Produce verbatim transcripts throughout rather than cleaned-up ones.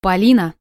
Полина.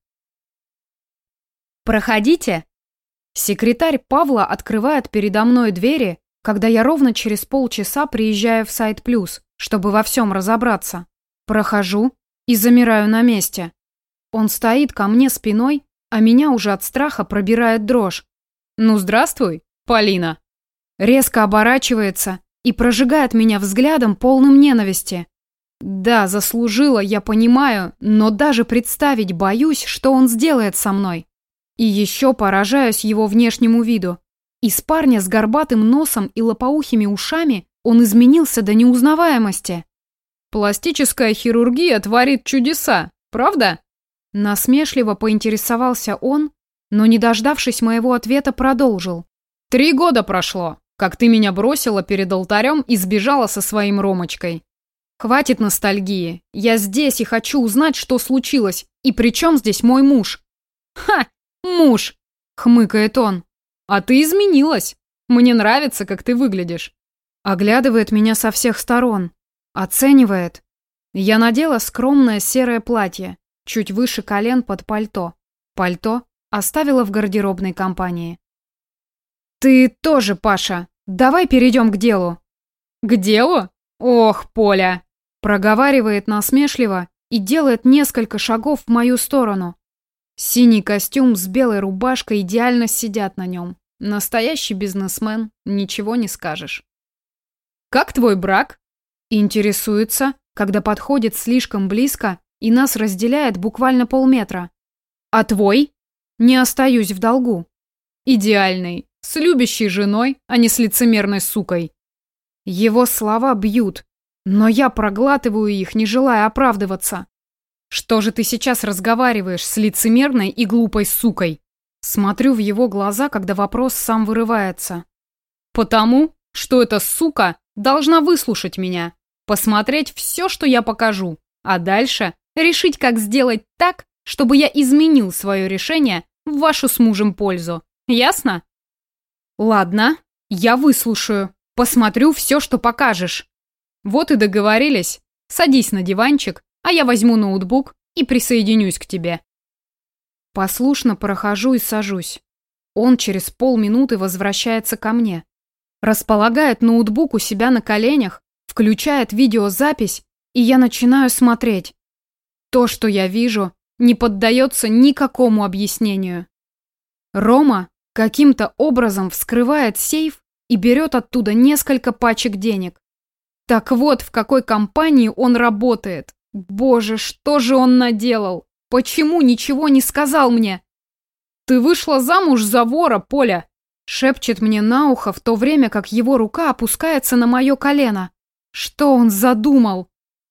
«Проходите». Секретарь Павла открывает передо мной двери, когда я ровно через полчаса приезжаю в Сайт Плюс, чтобы во всем разобраться. Прохожу и замираю на месте. Он стоит ко мне спиной, а меня уже от страха пробирает дрожь. «Ну, здравствуй, Полина». Резко оборачивается и прожигает меня взглядом, полным ненависти. Да, заслужила, я понимаю, но даже представить боюсь, что он сделает со мной. И еще поражаюсь его внешнему виду. Из парня с горбатым носом и лопоухими ушами он изменился до неузнаваемости. «Пластическая хирургия творит чудеса, правда?» Насмешливо поинтересовался он, но, не дождавшись моего ответа, продолжил. «Три года прошло, как ты меня бросила перед алтарем и сбежала со своим Ромочкой. Хватит ностальгии, я здесь и хочу узнать, что случилось, и при чем здесь мой муж?» «Ха, муж!» — хмыкает он. «А ты изменилась. Мне нравится, как ты выглядишь». Оглядывает меня со всех сторон. Оценивает. Я надела скромное серое платье, чуть выше колен под пальто. Пальто оставила в гардеробной компании. «Ты тоже, Паша. Давай перейдем к делу». «К делу? Ох, Поля!» Проговаривает насмешливо и делает несколько шагов в мою сторону. Синий костюм с белой рубашкой идеально сидят на нем. Настоящий бизнесмен, ничего не скажешь. «Как твой брак?» Интересуется, когда подходит слишком близко и нас разделяет буквально полметра. «А твой?» Не остаюсь в долгу. «Идеальный, с любящей женой, а не с лицемерной сукой». Его слова бьют, но я проглатываю их, не желая оправдываться. «Что же ты сейчас разговариваешь с лицемерной и глупой сукой?» Смотрю в его глаза, когда вопрос сам вырывается. «Потому, что эта сука должна выслушать меня, посмотреть все, что я покажу, а дальше решить, как сделать так, чтобы я изменил свое решение в вашу с мужем пользу. Ясно?» «Ладно, я выслушаю, посмотрю все, что покажешь». «Вот и договорились. Садись на диванчик, а я возьму ноутбук и присоединюсь к тебе». Послушно прохожу и сажусь. Он через полминуты возвращается ко мне. Располагает ноутбук у себя на коленях, включает видеозапись, и я начинаю смотреть. То, что я вижу, не поддается никакому объяснению. Рома каким-то образом вскрывает сейф и берет оттуда несколько пачек денег. Так вот, в какой компании он работает. Боже, что же он наделал? Почему ничего не сказал мне? «Ты вышла замуж за вора, Поля!» Шепчет мне на ухо, в то время как его рука опускается на мое колено. Что он задумал?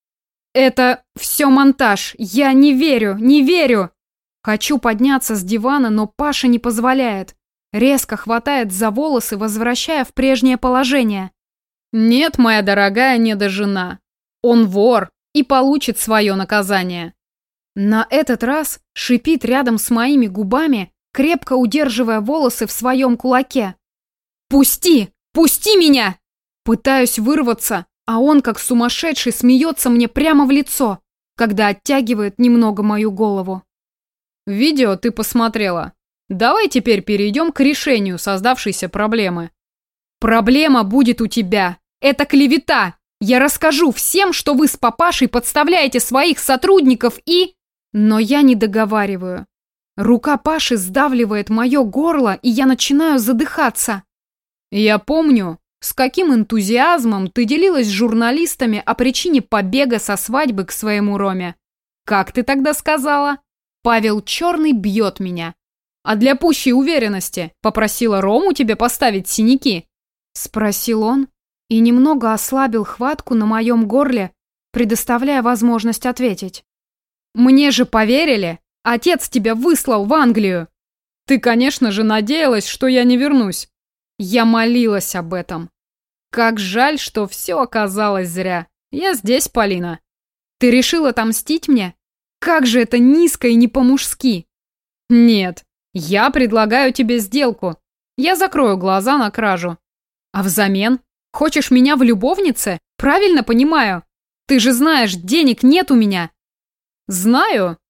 «Это все монтаж. Я не верю, не верю!» Хочу подняться с дивана, но Паша не позволяет. Резко хватает за волосы, возвращая в прежнее положение. «Нет, моя дорогая недожена. Он вор и получит свое наказание». На этот раз шипит рядом с моими губами, крепко удерживая волосы в своем кулаке. «Пусти! Пусти меня!» Пытаюсь вырваться, а он как сумасшедший смеется мне прямо в лицо, когда оттягивает немного мою голову. «Видео ты посмотрела. Давай теперь перейдем к решению создавшейся проблемы». «Проблема будет у тебя. Это клевета. Я расскажу всем, что вы с папашей подставляете своих сотрудников и...» Но я не договариваю. Рука Паши сдавливает мое горло, и я начинаю задыхаться. «Я помню, с каким энтузиазмом ты делилась с журналистами о причине побега со свадьбы к своему Роме. Как ты тогда сказала? Павел Черный бьет меня. А для пущей уверенности попросила Рому тебе поставить синяки?» Спросил он и немного ослабил хватку на моем горле, предоставляя возможность ответить. «Мне же поверили. Отец тебя выслал в Англию. Ты, конечно же, надеялась, что я не вернусь. Я молилась об этом. Как жаль, что все оказалось зря. Я здесь, Полина. Ты решила отомстить мне? Как же это низко и не по-мужски. Нет, я предлагаю тебе сделку. Я закрою глаза на кражу. А взамен? Хочешь меня в любовнице? Правильно понимаю? Ты же знаешь, денег нет у меня». «Знаю,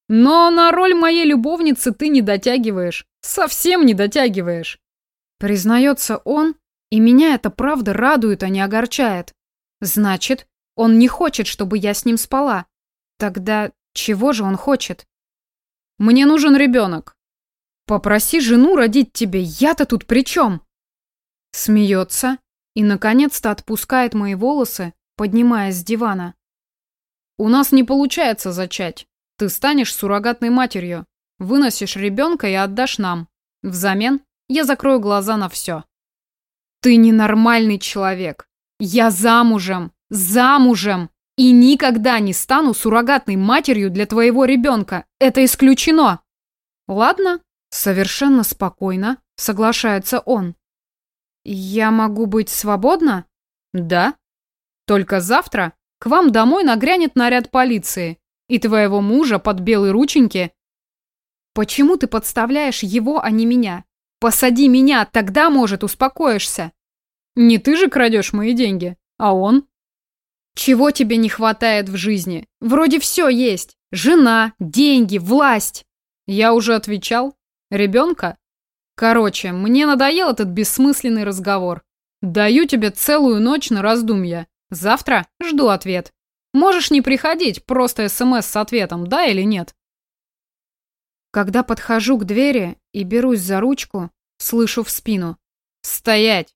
Но на роль моей любовницы ты не дотягиваешь. Совсем не дотягиваешь. Признается он, и меня это правда радует, а не огорчает. Значит, он не хочет, чтобы я с ним спала. Тогда чего же он хочет? Мне нужен ребенок. Попроси жену родить тебе, я-то тут при чем? Смеется и, наконец-то, отпускает мои волосы, поднимаясь с дивана. У нас не получается зачать. Ты станешь суррогатной матерью, выносишь ребенка и отдашь нам. Взамен я закрою глаза на все. Ты ненормальный человек. Я замужем, замужем, и никогда не стану суррогатной матерью для твоего ребенка. Это исключено. Ладно, совершенно спокойно соглашается он. Я могу быть свободна? Да. Только завтра к вам домой нагрянет наряд полиции, и твоего мужа под белые рученьки. Почему ты подставляешь его, а не меня? Посади меня, тогда, может, успокоишься. Не ты же крадешь мои деньги, а он. Чего тебе не хватает в жизни? Вроде все есть. Жена, деньги, власть. Я уже отвечал. Ребенка? Короче, мне надоел этот бессмысленный разговор. Даю тебе целую ночь на раздумья. Завтра жду ответ. Можешь не приходить, просто смс с ответом, да или нет. Когда подхожу к двери и берусь за ручку, слышу в спину: «Стоять!».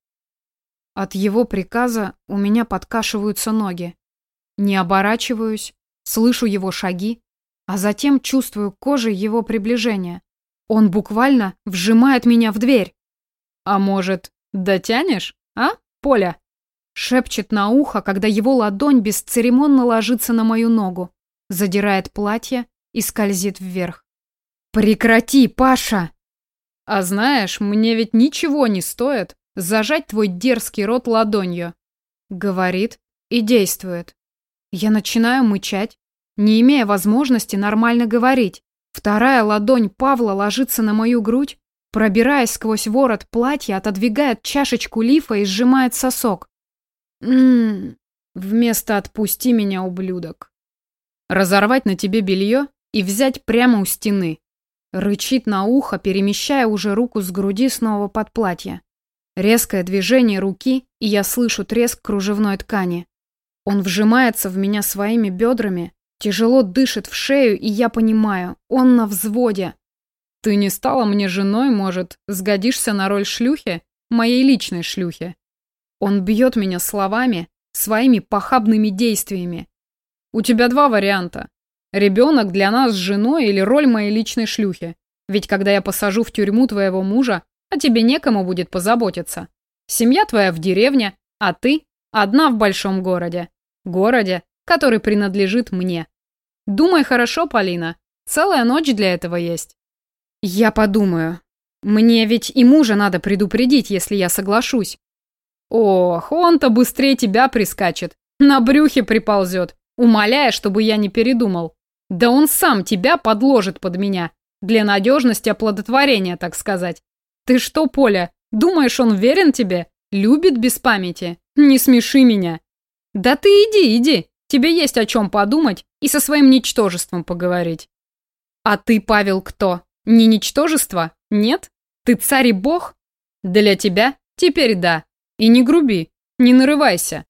От его приказа у меня подкашиваются ноги. Не оборачиваюсь, слышу его шаги, а затем чувствую кожей его приближение. Он буквально вжимает меня в дверь. «А может, дотянешь, а, Поля?» Шепчет на ухо, когда его ладонь бесцеремонно ложится на мою ногу, задирает платье и скользит вверх. «Прекрати, Паша!» «А знаешь, мне ведь ничего не стоит зажать твой дерзкий рот ладонью», — говорит и действует. Я начинаю мычать, не имея возможности нормально говорить. Вторая ладонь Павла ложится на мою грудь, пробираясь сквозь ворот платья, отодвигает чашечку лифа и сжимает сосок. Ммм, вместо «отпусти меня, ублюдок». Разорвать на тебе белье и взять прямо у стены. Рычит на ухо, перемещая уже руку с груди снова под платье. Резкое движение руки, и я слышу треск кружевной ткани. Он вжимается в меня своими бедрами, тяжело дышит в шею, и я понимаю, он на взводе. Ты не стала мне женой, может, сгодишься на роль шлюхи, моей личной шлюхи. Он бьет меня словами, своими похабными действиями. У тебя два варианта. Ребенок для нас с женой или роль моей личной шлюхи. Ведь когда я посажу в тюрьму твоего мужа, о тебе некому будет позаботиться. Семья твоя в деревне, а ты одна в большом городе. Городе, который принадлежит мне. Думай хорошо, Полина. Целая ночь для этого есть. Я подумаю. Мне ведь и мужа надо предупредить, если я соглашусь. Ох, он-то быстрее тебя прискачет. На брюхе приползет, умоляя, чтобы я не передумал. Да он сам тебя подложит под меня. Для надежности оплодотворения, так сказать. Ты что, Поля, думаешь, он верен тебе? Любит без памяти? Не смеши меня. Да ты иди, иди. Тебе есть о чем подумать и со своим ничтожеством поговорить. А ты, Павел, кто? Не ничтожество? Нет? Ты царь и бог? Для тебя теперь да. И не груби, не нарывайся.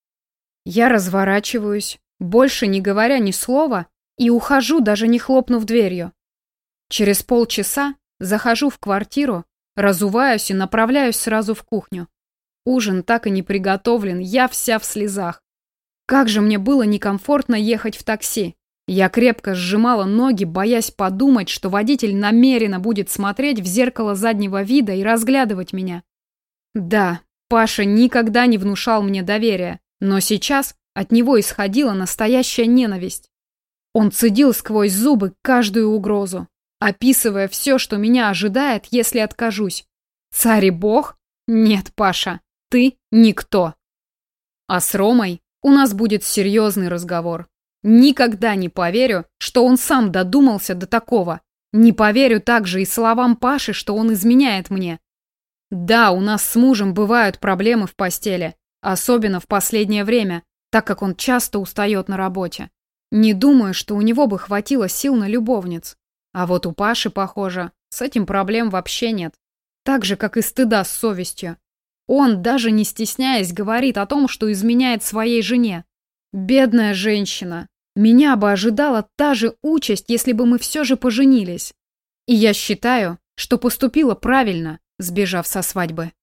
Я разворачиваюсь, больше не говоря ни слова, и ухожу, даже не хлопнув дверью. Через полчаса захожу в квартиру, разуваюсь и направляюсь сразу в кухню. Ужин так и не приготовлен, я вся в слезах. Как же мне было некомфортно ехать в такси. Я крепко сжимала ноги, боясь подумать, что водитель намеренно будет смотреть в зеркало заднего вида и разглядывать меня. Да, Паша никогда не внушал мне доверия, но сейчас от него исходила настоящая ненависть. Он цедил сквозь зубы каждую угрозу, описывая все, что меня ожидает, если откажусь. Царь и бог? Нет, Паша, ты никто. А с Ромой у нас будет серьезный разговор. Никогда не поверю, что он сам додумался до такого. Не поверю также и словам Паши, что он изменяет мне. Да, у нас с мужем бывают проблемы в постели, особенно в последнее время, так как он часто устает на работе. Не думаю, что у него бы хватило сил на любовниц. А вот у Паши, похоже, с этим проблем вообще нет. Так же, как и стыда с совестью. Он, даже не стесняясь, говорит о том, что изменяет своей жене. Бедная женщина. Меня бы ожидала та же участь, если бы мы все же поженились. И я считаю, что поступила правильно, сбежав со свадьбы.